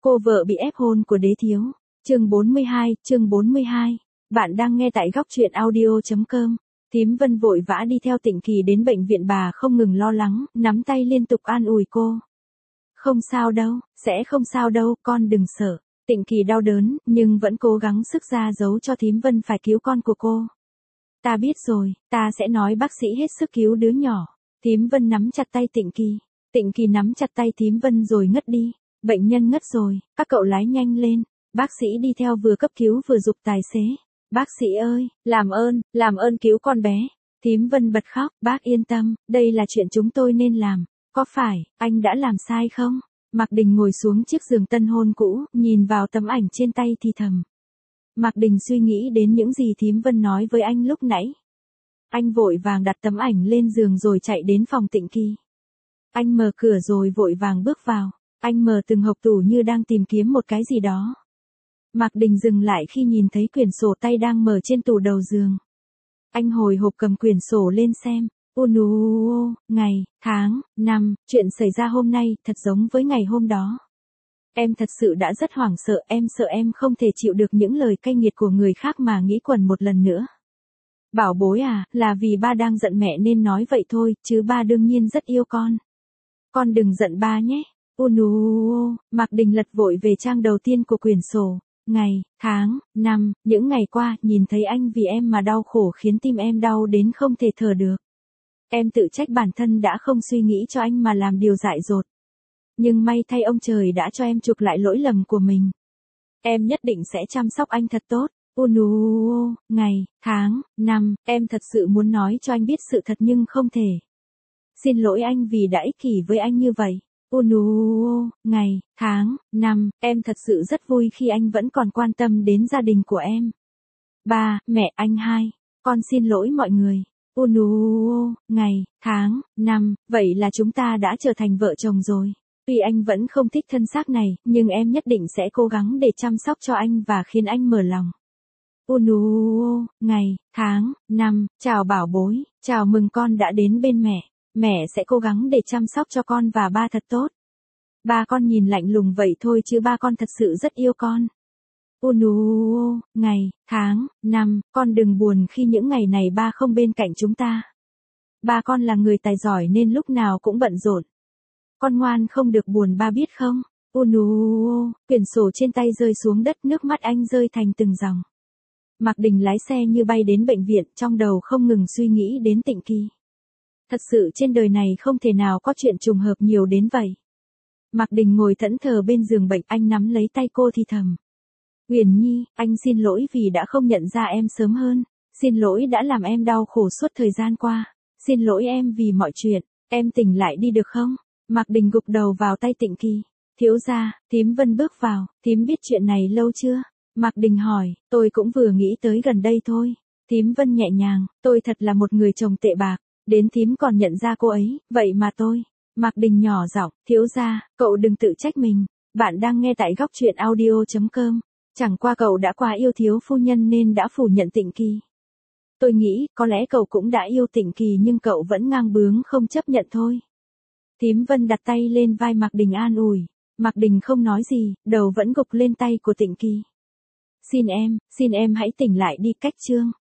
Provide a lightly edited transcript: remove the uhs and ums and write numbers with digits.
Cô vợ bị ép hôn của đế thiếu. Chương 42. Bạn đang nghe tại góc truyện audio.com. Thím Vân vội vã đi theo Tịnh Kỳ đến bệnh viện, bà không ngừng lo lắng, nắm tay liên tục an ủi cô. Không sao đâu, sẽ không sao đâu, con đừng sợ. Tịnh Kỳ đau đớn, nhưng vẫn cố gắng sức ra giấu cho thím Vân phải cứu con của cô. Ta biết rồi, ta sẽ nói bác sĩ hết sức cứu đứa nhỏ. Thím Vân nắm chặt tay Tịnh Kỳ. Tịnh Kỳ nắm chặt tay thím Vân rồi ngất đi. Bệnh nhân ngất rồi, các cậu lái nhanh lên. Bác sĩ đi theo vừa cấp cứu vừa giục tài xế. Bác sĩ ơi, làm ơn cứu con bé. Thím Vân bật khóc, bác yên tâm, đây là chuyện chúng tôi nên làm. Có phải, anh đã làm sai không? Mạc Đình ngồi xuống chiếc giường tân hôn cũ, nhìn vào tấm ảnh trên tay thì thầm. Mạc Đình suy nghĩ đến những gì thím Vân nói với anh lúc nãy. Anh vội vàng đặt tấm ảnh lên giường rồi chạy đến phòng Tịnh Kỳ. Anh mở cửa rồi vội vàng bước vào. Anh mở từng hộc tủ như đang tìm kiếm một cái gì đó. Mạc Đình dừng lại khi nhìn thấy quyển sổ tay đang mở trên tủ đầu giường. Anh hồi hộp cầm quyển sổ lên xem. Ngày, tháng, năm, chuyện xảy ra hôm nay thật giống với ngày hôm đó. Em thật sự đã rất hoảng sợ, em sợ em không thể chịu được những lời cay nghiệt của người khác mà nghĩ quẩn một lần nữa. Bảo bối à, là vì ba đang giận mẹ nên nói vậy thôi, chứ ba đương nhiên rất yêu con. Con đừng giận ba nhé. Mạc Đình lật vội về trang đầu tiên của quyển sổ. Ngày, tháng, năm, những ngày qua, nhìn thấy anh vì em mà đau khổ khiến tim em đau đến không thể thở được. Em tự trách bản thân đã không suy nghĩ cho anh mà làm điều dại dột. Nhưng may thay ông trời đã cho em chuộc lại lỗi lầm của mình. Em nhất định sẽ chăm sóc anh thật tốt. Ngày, tháng, năm, em thật sự muốn nói cho anh biết sự thật nhưng không thể. Xin lỗi anh vì đã ích kỷ với anh như vậy. Ngày, tháng, năm, em thật sự rất vui khi anh vẫn còn quan tâm đến gia đình của em. Ba, mẹ, anh hai, con xin lỗi mọi người. Ngày, tháng, năm, vậy là chúng ta đã trở thành vợ chồng rồi. Tuy anh vẫn không thích thân xác này, nhưng em nhất định sẽ cố gắng để chăm sóc cho anh và khiến anh mở lòng. Ngày, tháng, năm, chào bảo bối, chào mừng con đã đến bên mẹ. Mẹ sẽ cố gắng để chăm sóc cho con và ba thật tốt. Ba con nhìn lạnh lùng vậy thôi chứ ba con thật sự rất yêu con. Ngày, tháng, năm, con đừng buồn khi những ngày này ba không bên cạnh chúng ta. Ba con là người tài giỏi nên lúc nào cũng bận rộn. Con ngoan không được buồn ba biết không? Quyển sổ trên tay rơi xuống đất, nước mắt anh rơi thành từng dòng. Mạc Đình lái xe như bay đến bệnh viện, trong đầu không ngừng suy nghĩ đến Tịnh Kỳ. Thật sự trên đời này không thể nào có chuyện trùng hợp nhiều đến vậy. Mạc Đình ngồi thẫn thờ bên giường bệnh, anh nắm lấy tay cô thì thầm. Huyền Nhi, anh xin lỗi vì đã không nhận ra em sớm hơn. Xin lỗi đã làm em đau khổ suốt thời gian qua. Xin lỗi em vì mọi chuyện. Em tỉnh lại đi được không? Mạc Đình gục đầu vào tay Tịnh Kỳ. Thiếu gia, thím Vân bước vào. Thím biết chuyện này lâu chưa? Mạc Đình hỏi. Tôi cũng vừa nghĩ tới gần đây thôi. Thím Vân nhẹ nhàng. Tôi thật là một người chồng tệ bạc. Đến thím còn nhận ra cô ấy. Vậy mà tôi. Mạc Đình nhỏ giọng. Thiếu gia, cậu đừng tự trách mình. Bạn đang nghe tại góc truyện audio.com. Chẳng qua cậu đã quá yêu thiếu phu nhân nên đã phủ nhận Tịnh Kỳ. Tôi nghĩ, có lẽ cậu cũng đã yêu Tịnh Kỳ nhưng cậu vẫn ngang bướng không chấp nhận thôi. Thím Vân đặt tay lên vai Mạc Đình an ủi. Mạc Đình không nói gì, đầu vẫn gục lên tay của Tịnh Kỳ. Xin em hãy tỉnh lại đi. Cách chương